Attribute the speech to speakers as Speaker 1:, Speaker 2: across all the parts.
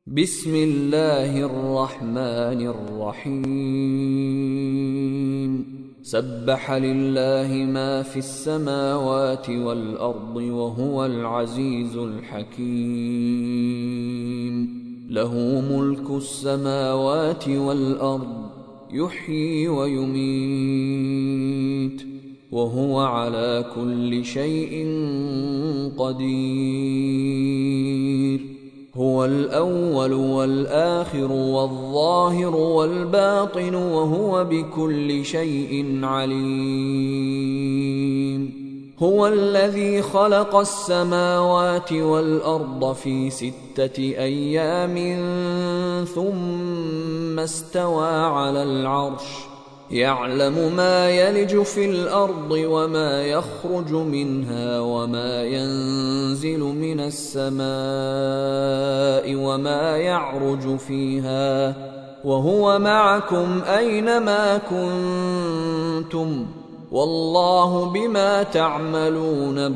Speaker 1: بسم الله الرحمن الرحيم سبح لله ما في السماوات والأرض وهو العزيز الحكيم له ملك السماوات والأرض يحيي ويميت وهو على كل شيء قدير هو الأول والآخر والظاهر والباطن وهو بكل شيء عليم هو الذي خلق السماوات والأرض في 6 أيام ثم استوى على العرش يعلم ما يلج في الأرض وما يخرج منها وما ينزل من السماء وما يعرج فيها وهو معكم أينما كنتم والله بما تعملون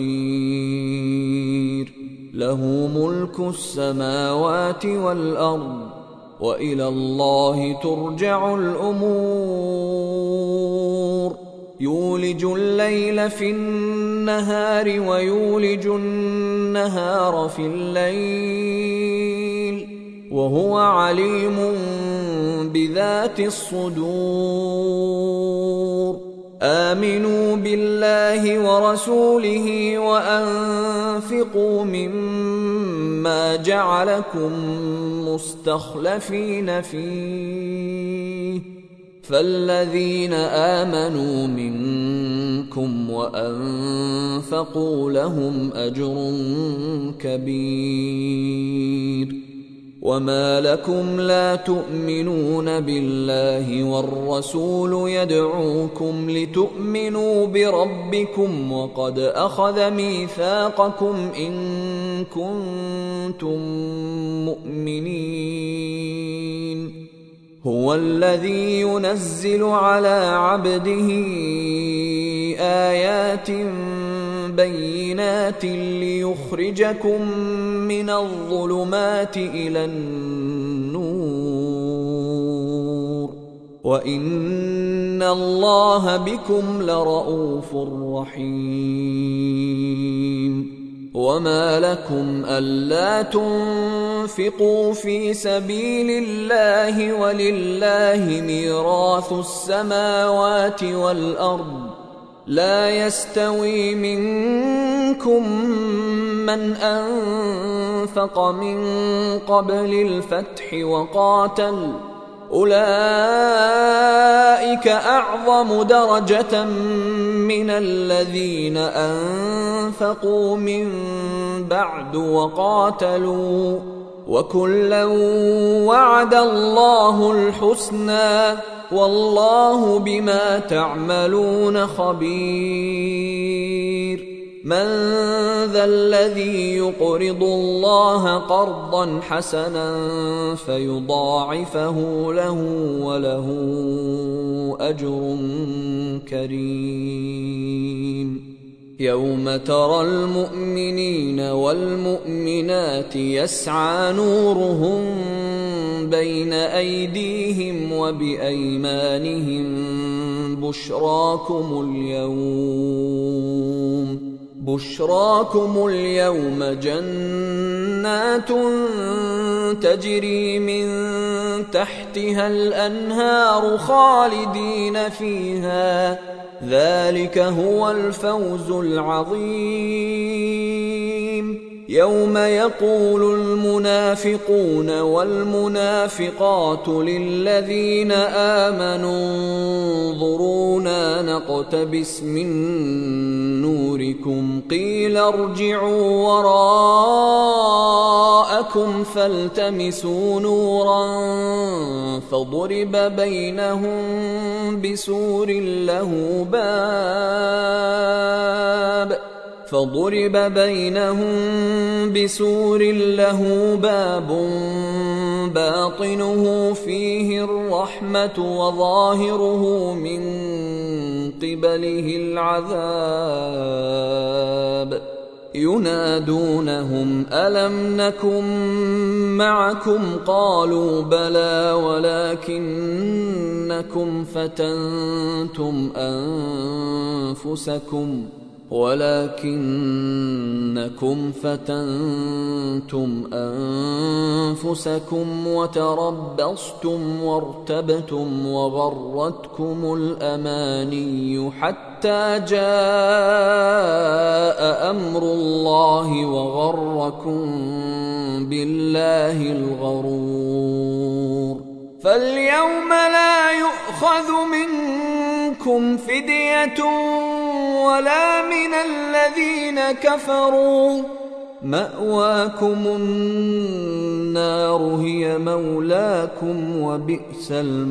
Speaker 1: بصير له ملك السماوات والأرض وإلى الله ترجع الأمور يولج الليل في النهار ويولج النهار في الليل وهو عليم بذات الصدور آمنوا بالله ورسوله وأنفقوا مما جعلكم مستخلفين فيه فالذين آمنوا منكم وأنفقوا لهم أجر كبير وما لكم لا تؤمنون بالله والرسول يدعوكم لتؤمنوا بربكم وقد أخذ ميثاقكم إن كنتم مؤمنين هو الذي ينزل على عبده آيات بينات ليخرجكم من الظلمات إلى النور وإن الله بكم لرءوف رحيم وما لكم ألا تنفقوا في سبيل الله ولله ميراث السماوات والأرض لا يستوي منكم من أنفق من قبل الفتح وقاتل أولئك أعظم درجة من الذين أنفقوا من بعد وقاتلوا وكلا وعد الله الحسنى والله بما تعملون خبير من ذا الذي يقرض الله قرضا حسنا فيضاعفه له وله أجر كريم يوم ترى المؤمنين والمؤمنات يسعى نورهم بين أيديهم وبأيمانهم بشراكم اليوم جنات تجري من تحتها الأنهار خالدين فيها ذلك هو الفوز العظيم يوم يقول المنافقون والمنافقات للذين آمنوا انظرونا نقتبس من نوركم قيل ارجعوا وراءكم فالتمسوا نورا فضرب بينهم بسور له باب باطنه فيه الرحمة وظاهره من قبله العذاب ينادونهم ألم نكن معكم قالوا بلى ولكنكم فتنتم أنفسكم وتربصتم وارتبتم وغرتكم الأماني حتى جاء أمر الله وغركم بالله الغرور. فاليوم لا يؤخذ منكم فدية ولا من الذين كفروا، مأواكم النار هي مولاكم وبئس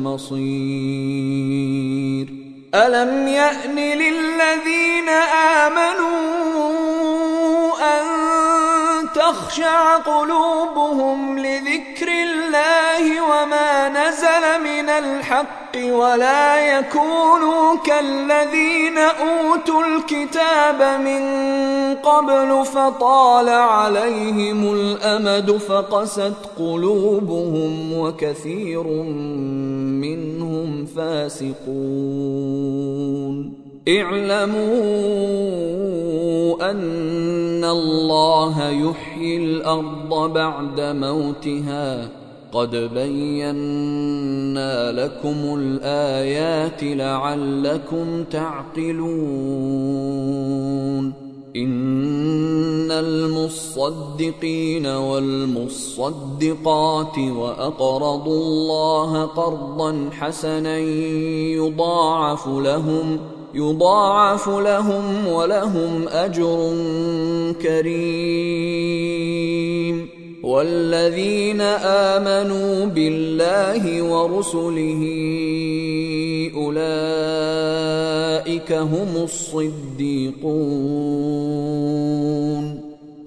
Speaker 1: المصير. ألم يأن للذين آمنوا أن تخشع قلوبهم لذكر الله وما نزل من الحق ولا يكونوا كالذين أوتوا الكتاب من قبل فطال عليهم الأمد فقست قلوبهم وكثير منهم فاسقون. اعلموا أن الله يحيي الأرض بعد موتها قد بينا لكم الآيات لعلكم تعقلون. إن المصدقين والمصدقات وأقرضوا الله قرضا حسنا يضاعف لهم ولهم أجر كريم. والذين آمنوا بالله ورسله أولئك هم الصديقون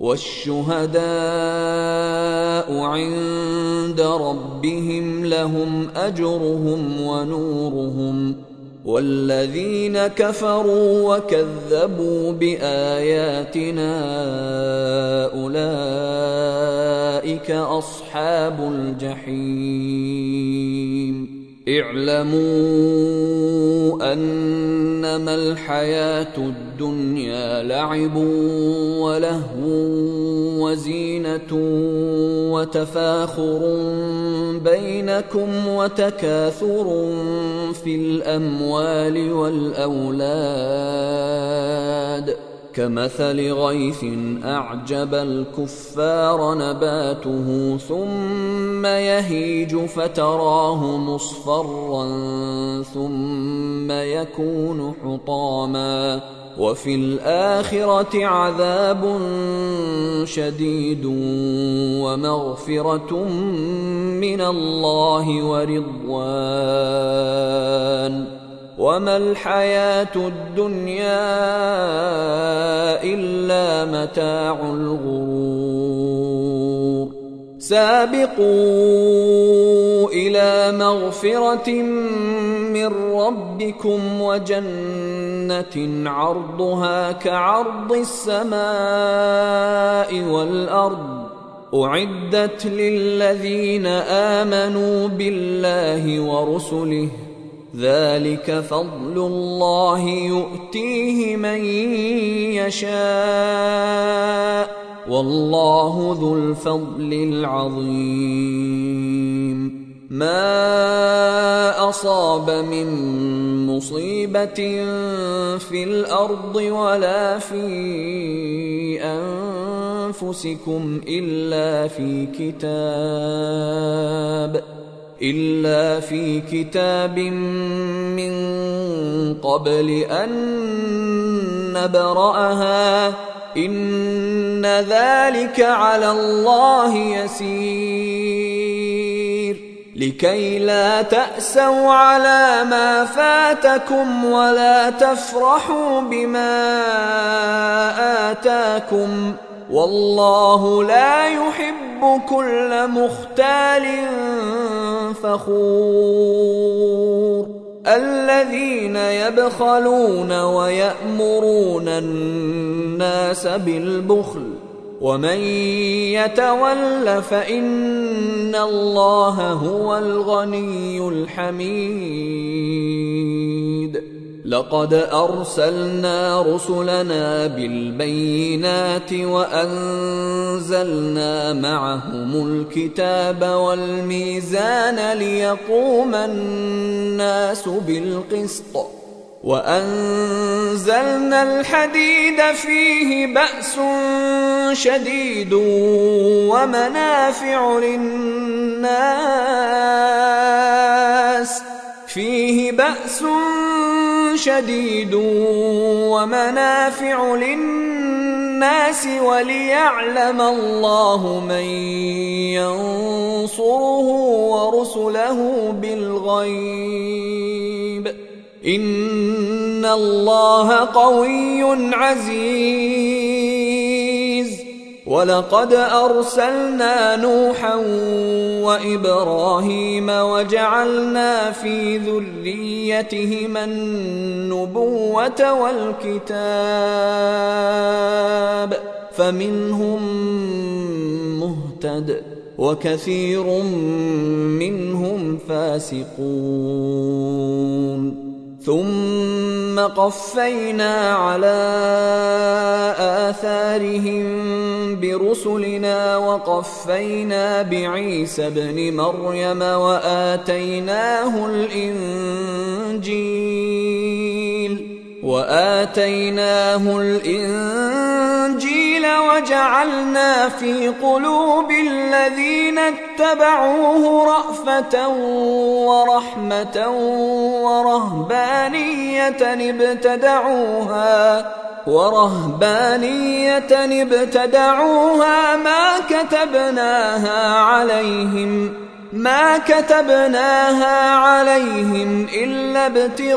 Speaker 1: والشهداء عند ربهم لهم أجرهم ونورهم. والذين كفروا وكذبوا بآياتنا أولئك أصحاب الجحيم. اعلموا أنما الحياة الدنيا لعب ولهو وزينة وتفاخر بينكم وتكاثر في الأموال والأولاد كمثل غيث أعجب الكفار نباته ثم يهيج فتراه مصفرا ثم يكون حطاما وفي الآخرة عذاب شديد ومغفرة من الله ورضوان وما الحياة الدنيا إلا متاع الغرور. سابقوا إلى مغفرة من ربكم وجنة عرضها كعرض السماء والأرض أعدت للذين آمنوا بالله ورسله ذلك فضل الله يؤتيه من يشاء والله ذو الفضل العظيم. ما أصاب من مصيبة في الأرض ولا في أنفسكم إلا في كتاب من قبل أن نبرأها إن ذلك على الله يسير. لكي لا تأسوا على ما فاتكم ولا تفرحوا بما آتاكم والله لا يحب كل مختال فخور. الذين يبخلون ويأمرون الناس بالبخل ومن يتول فإن الله هو الغني الحميد لقد أرسلنا رسلنا بالبينات وأنزلنا معهم الكتاب والميزان ليقوم الناس بالقسط وأنزلنا الحديد فيه بأس شديد ومنافع للناس وليعلم الله من ينصره ورسله بالغيب إن الله قوي عزيز ولقد أرسلنا نوحا وإبراهيم وجعلنا في ذريتهما النبوة والكتاب فمنهم مهتد وكثير منهم فاسقون ثم قفينا على آثارهم برسلنا وقفينا بعيسى ابن مريم وآتيناه الإنجيل وجعلنا في قلوب الذين اتبعوه رأفة ورحمة ورهبانية ابتدعوها ما كتبناها عليهم إلا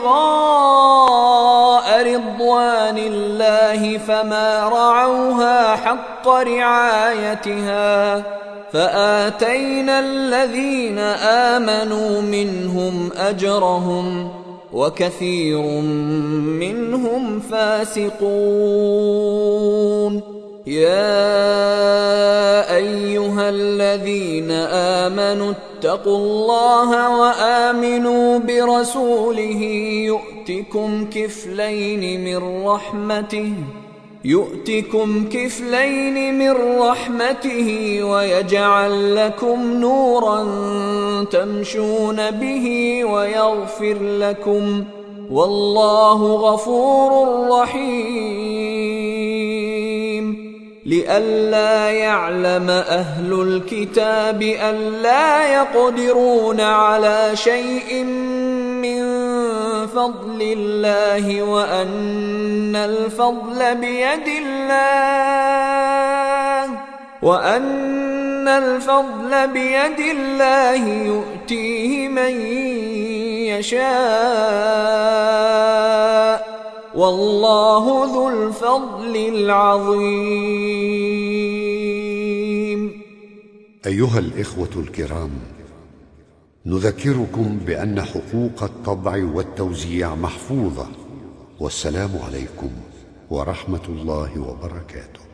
Speaker 1: ابتغاء رضوان الله فما رعوها حق رعايتها فآتينا الذين آمنوا منهم أجرهم وكثير منهم فاسقون يا أيها الذين آمنوا اتقوا الله وآمنوا برسوله يؤتكم كفلين من رحمته ويجعل لكم نورا تمشون به ويغفر لكم والله غفور رحيم لئلا يعلم أهل الكتاب ألا يقدرون على شيء من فضل الله وأن الفضل بيد الله يؤتيه من يشاء والله ذو الفضل العظيم.
Speaker 2: أيها الإخوة الكرام، نذكركم بأن حقوق الطبع والتوزيع محفوظة، والسلام عليكم ورحمة الله وبركاته.